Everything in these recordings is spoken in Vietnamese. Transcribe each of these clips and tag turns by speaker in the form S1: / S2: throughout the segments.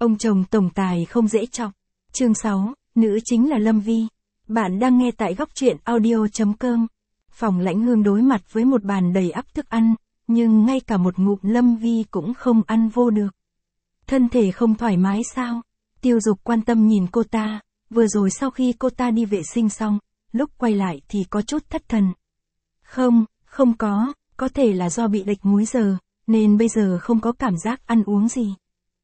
S1: Ông chồng tổng tài không dễ chọc. Chương 6, nữ chính là Lâm Vi. Bạn đang nghe tại góc truyện audio.com. Phòng Lãnh Hương đối mặt với một bàn đầy ắp thức ăn, nhưng ngay cả một ngụm Lâm Vi cũng không ăn vô được. Thân thể không thoải mái sao? Tiêu Dục quan tâm nhìn cô ta, vừa rồi sau khi cô ta đi vệ sinh xong, lúc quay lại thì có chút thất thần. Không có thể là do bị lệch múi giờ, nên bây giờ không có cảm giác ăn uống gì.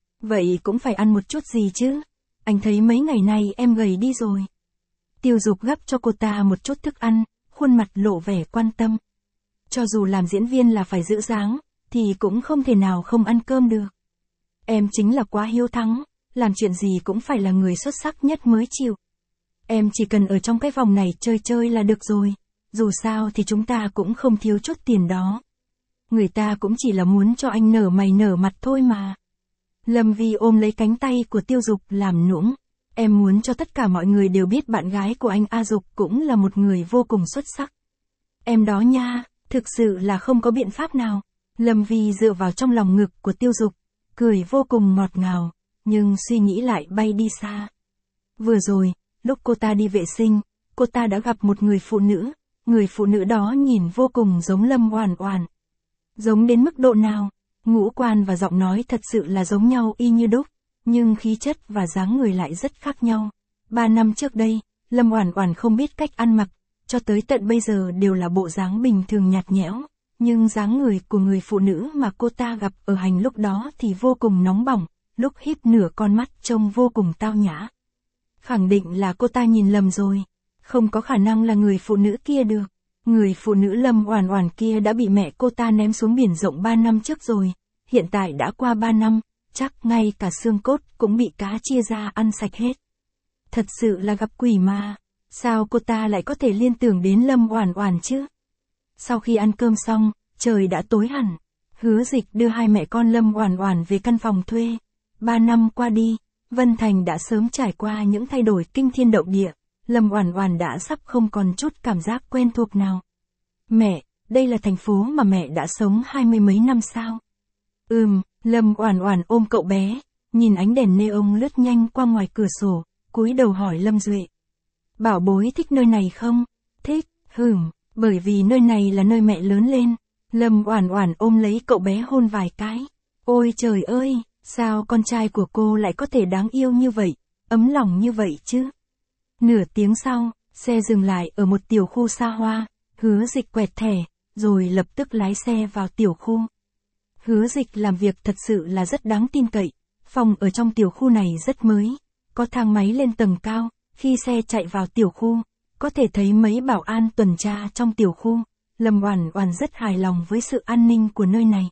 S1: Vậy cũng phải ăn một chút gì chứ? Anh thấy mấy ngày nay em gầy đi rồi. Tiêu Dục gắp cho cô ta một chút thức ăn, khuôn mặt lộ vẻ quan tâm. Cho dù làm diễn viên là phải giữ dáng, thì cũng không thể nào không ăn cơm được. Em chính là quá hiếu thắng, làm chuyện gì cũng phải là người xuất sắc nhất mới chịu. Em chỉ cần ở trong cái vòng này chơi là được rồi, dù sao thì chúng ta cũng không thiếu chút tiền đó. Người ta cũng chỉ là muốn cho anh nở mày nở mặt thôi mà. Lâm Vi ôm lấy cánh tay của Tiêu Dục làm nũng. Em muốn cho tất cả mọi người đều biết bạn gái của anh A Dục cũng là một người vô cùng xuất sắc. Em đó nha, thực sự là không có biện pháp nào. Lâm Vi dựa vào trong lòng ngực của Tiêu Dục, cười vô cùng ngọt ngào, nhưng suy nghĩ lại bay đi xa. Vừa rồi, lúc cô ta đi vệ sinh, cô ta đã gặp một người phụ nữ đó nhìn vô cùng giống Lâm Oản Oản. Giống đến mức độ nào? Ngũ quan và giọng nói thật sự là giống nhau y như đúc, nhưng khí chất và dáng người lại rất khác nhau. 3 năm trước đây, Lâm Oản Oản không biết cách ăn mặc, cho tới tận bây giờ đều là bộ dáng bình thường nhạt nhẽo, nhưng dáng người của người phụ nữ mà cô ta gặp ở hành lúc đó thì vô cùng nóng bỏng, lúc híp nửa con mắt trông vô cùng tao nhã. Khẳng định là cô ta nhìn lầm rồi, không có khả năng là người phụ nữ kia được. Người phụ nữ Lâm Oản Oản kia đã bị mẹ cô ta ném xuống biển rộng 3 năm trước rồi, hiện tại đã qua 3 năm, chắc ngay cả xương cốt cũng bị cá chia ra ăn sạch hết. Thật sự là gặp quỷ mà, sao cô ta lại có thể liên tưởng đến Lâm Oản Oản chứ? Sau khi ăn cơm xong, trời đã tối hẳn. Hứa Dịch đưa hai mẹ con Lâm Oản Oản về căn phòng thuê. 3 năm qua đi, Vân Thành đã sớm trải qua những thay đổi kinh thiên động địa. Lâm Oản Oản đã sắp không còn chút cảm giác quen thuộc nào. Mẹ, đây là thành phố mà mẹ đã sống 20 mấy năm sao? Lâm Oản Oản ôm cậu bé, nhìn ánh đèn neon lướt nhanh qua ngoài cửa sổ, cúi đầu hỏi Lâm Duệ. Bảo bối thích nơi này không? Thích, bởi vì nơi này là nơi mẹ lớn lên. Lâm Oản Oản ôm lấy cậu bé hôn vài cái. Ôi trời ơi, sao con trai của cô lại có thể đáng yêu như vậy, ấm lòng như vậy chứ? Nửa tiếng sau, xe dừng lại ở một tiểu khu xa hoa, Hứa Dịch quẹt thẻ, rồi lập tức lái xe vào tiểu khu. Hứa Dịch làm việc thật sự là rất đáng tin cậy, phòng ở trong tiểu khu này rất mới, có thang máy lên tầng cao, khi xe chạy vào tiểu khu, có thể thấy mấy bảo an tuần tra trong tiểu khu. Lâm Oản Oản rất hài lòng với sự an ninh của nơi này.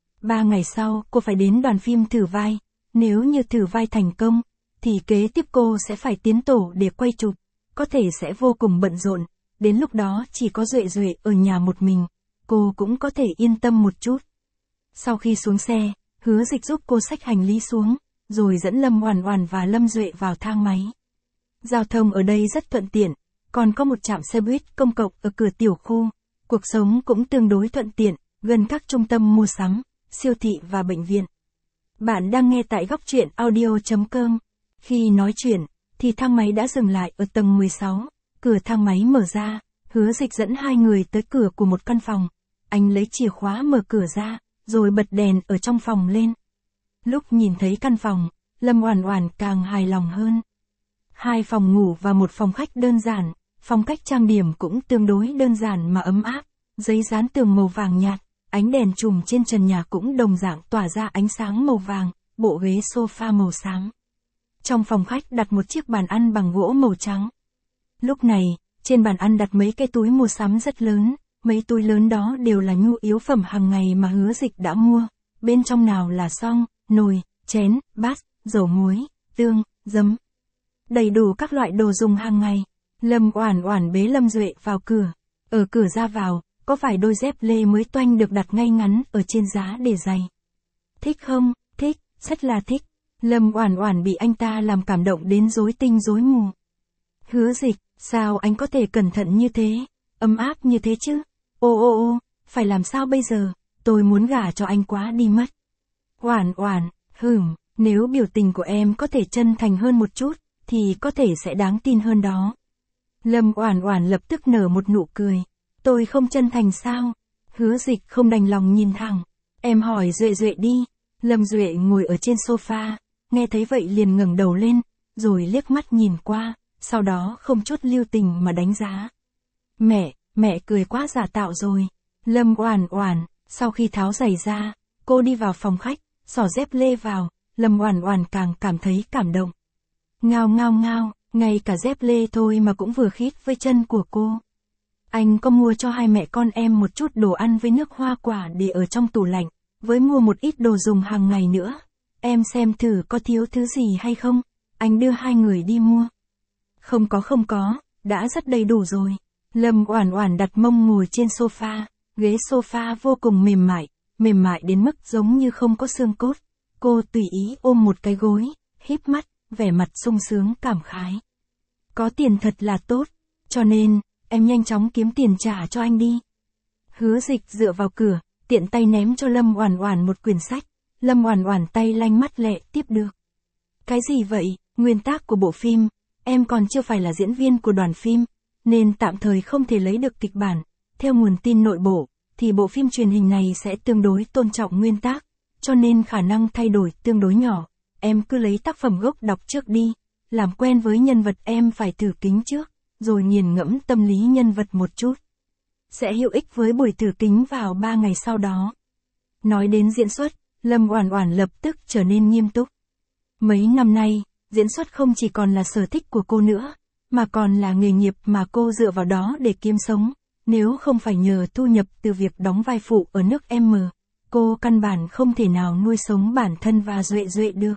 S1: 3 ngày sau, cô phải đến đoàn phim thử vai, nếu như thử vai thành công, thì kế tiếp cô sẽ phải tiến tổ để quay chụp, có thể sẽ vô cùng bận rộn, đến lúc đó chỉ có Duệ Duệ ở nhà một mình, cô cũng có thể yên tâm một chút. Sau khi xuống xe, Hứa Dịch giúp cô xách hành lý xuống, rồi dẫn Lâm Oản Oản và Lâm Duệ vào thang máy. Giao thông ở đây rất thuận tiện, còn có một trạm xe buýt công cộng ở cửa tiểu khu, cuộc sống cũng tương đối thuận tiện, gần các trung tâm mua sắm, siêu thị và bệnh viện. Bạn đang nghe tại góc truyện audio.com. Khi nói chuyện, thì thang máy đã dừng lại ở tầng 16, cửa thang máy mở ra, Hứa Dịch dẫn hai người tới cửa của một căn phòng. Anh lấy chìa khóa mở cửa ra, rồi bật đèn ở trong phòng lên. Lúc nhìn thấy căn phòng, Lâm Oản Oản càng hài lòng hơn. 2 phòng ngủ và một phòng khách đơn giản, phong cách trang điểm cũng tương đối đơn giản mà ấm áp, giấy dán tường màu vàng nhạt, ánh đèn chùm trên trần nhà cũng đồng dạng tỏa ra ánh sáng màu vàng, bộ ghế sofa màu xám. Trong phòng khách đặt một chiếc bàn ăn bằng gỗ màu trắng. Lúc này, trên bàn ăn đặt mấy cái túi mua sắm rất lớn, mấy túi lớn đó đều là nhu yếu phẩm hàng ngày mà Hứa Dịch đã mua, bên trong nào là xoong, nồi, chén, bát, dầu muối, tương, giấm. Đầy đủ các loại đồ dùng hàng ngày. Lâm Oản Oản bế Lâm Duệ vào cửa. Ở cửa ra vào, có vài đôi dép lê mới toanh được đặt ngay ngắn ở trên giá để giày. Thích không? Thích, rất là thích. Lâm Oản Oản bị anh ta làm cảm động đến rối tinh rối mù. Hứa Dịch, sao anh có thể cẩn thận như thế, ấm áp như thế chứ? Ô, phải làm sao bây giờ, tôi muốn gả cho anh quá đi mất. Oản Oản, Nếu biểu tình của em có thể chân thành hơn một chút, thì có thể sẽ đáng tin hơn đó. Lâm Oản Oản lập tức nở một nụ cười. Tôi không chân thành sao? Hứa Dịch không đành lòng nhìn thẳng. Em hỏi Duệ Duệ đi. Lâm Duệ ngồi ở trên sofa, nghe thấy vậy liền ngẩng đầu lên, rồi liếc mắt nhìn qua, sau đó không chút lưu tình mà đánh giá. Mẹ cười quá giả tạo rồi. Lâm Oản Oản, sau khi tháo giày ra, cô đi vào phòng khách, xỏ dép lê vào, Lâm Oản Oản càng cảm thấy cảm động. Ngao ngao ngao, ngay cả dép lê thôi mà cũng vừa khít với chân của cô. Anh có mua cho hai mẹ con em một chút đồ ăn với nước hoa quả để ở trong tủ lạnh, với mua một ít đồ dùng hàng ngày nữa. Em xem thử có thiếu thứ gì hay không, anh đưa hai người đi mua. Không có, đã rất đầy đủ rồi. Lâm Oản Oản đặt mông ngồi trên sofa, ghế sofa vô cùng mềm mại đến mức giống như không có xương cốt. Cô tùy ý ôm một cái gối, híp mắt, vẻ mặt sung sướng cảm khái. Có tiền thật là tốt, cho nên, em nhanh chóng kiếm tiền trả cho anh đi. Hứa Dịch dựa vào cửa, tiện tay ném cho Lâm Oản Oản một quyển sách. Lâm Oản Oản tay lanh mắt lẹ tiếp được. Cái gì vậy? Nguyên tác của bộ phim, em còn chưa phải là diễn viên của đoàn phim, nên tạm thời không thể lấy được kịch bản. Theo nguồn tin nội bộ, thì bộ phim truyền hình này sẽ tương đối tôn trọng nguyên tác, cho nên khả năng thay đổi tương đối nhỏ. Em cứ lấy tác phẩm gốc đọc trước đi, làm quen với nhân vật em phải thử kính trước, rồi nghiền ngẫm tâm lý nhân vật một chút. Sẽ hữu ích với buổi thử kính vào 3 ngày sau đó. Nói đến diễn xuất, Lâm Oản Oản lập tức trở nên nghiêm túc. Mấy năm nay, diễn xuất không chỉ còn là sở thích của cô nữa, mà còn là nghề nghiệp mà cô dựa vào đó để kiếm sống. Nếu không phải nhờ thu nhập từ việc đóng vai phụ ở nước M, cô căn bản không thể nào nuôi sống bản thân và Duệ Duệ được.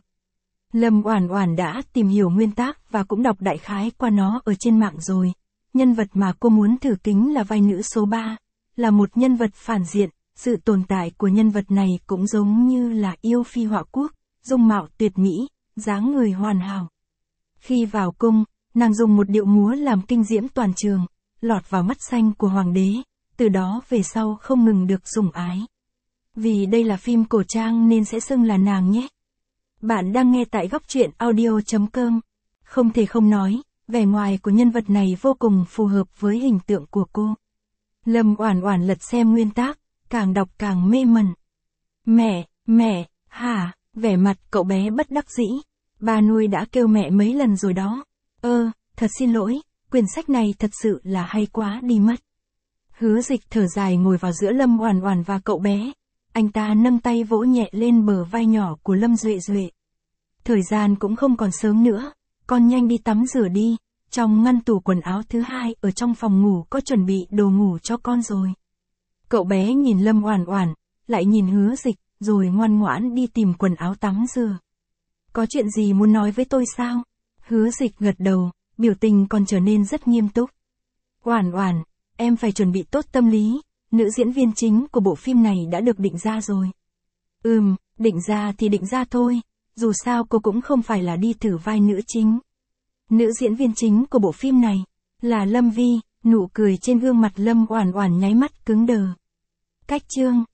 S1: Lâm Oản Oản đã tìm hiểu nguyên tác và cũng đọc đại khái qua nó ở trên mạng rồi. Nhân vật mà cô muốn thử kính là vai nữ số 3, là một nhân vật phản diện. Sự tồn tại của nhân vật này cũng giống như là yêu phi họa quốc, dung mạo tuyệt mỹ, dáng người hoàn hảo. Khi vào cung, nàng dùng một điệu múa làm kinh diễm toàn trường, lọt vào mắt xanh của hoàng đế, từ đó về sau không ngừng được sủng ái. Vì đây là phim cổ trang nên sẽ xưng là nàng nhé. Bạn đang nghe tại góc truyện audio.com. Không thể không nói, vẻ ngoài của nhân vật này vô cùng phù hợp với hình tượng của cô. Lâm Oản Oản lật xem nguyên tác, càng đọc càng mê mẩn. Mẹ, hả? Vẻ mặt cậu bé bất đắc dĩ. Bà nuôi đã kêu mẹ mấy lần rồi đó. Thật xin lỗi, quyển sách này thật sự là hay quá đi mất. Hứa Dịch thở dài ngồi vào giữa Lâm Oản Oản và cậu bé. Anh ta nâng tay vỗ nhẹ lên bờ vai nhỏ của Lâm Duệ Duệ. Thời gian cũng không còn sớm nữa, con nhanh đi tắm rửa đi. Trong ngăn tủ quần áo thứ 2 ở trong phòng ngủ có chuẩn bị đồ ngủ cho con rồi. Cậu bé nhìn Lâm Oản Oản, lại nhìn Hứa Dịch, rồi ngoan ngoãn đi tìm quần áo tắm rửa. Có chuyện gì muốn nói với tôi sao? Hứa Dịch gật đầu, biểu tình còn trở nên rất nghiêm túc. Oản Oản, em phải chuẩn bị tốt tâm lý, nữ diễn viên chính của bộ phim này đã được định ra rồi. Định ra thì định ra thôi, dù sao cô cũng không phải là đi thử vai nữ chính. Nữ diễn viên chính của bộ phim này là Lâm Vi. Nụ cười trên gương mặt Lâm Oản Oản nháy mắt cứng đờ. Cách chương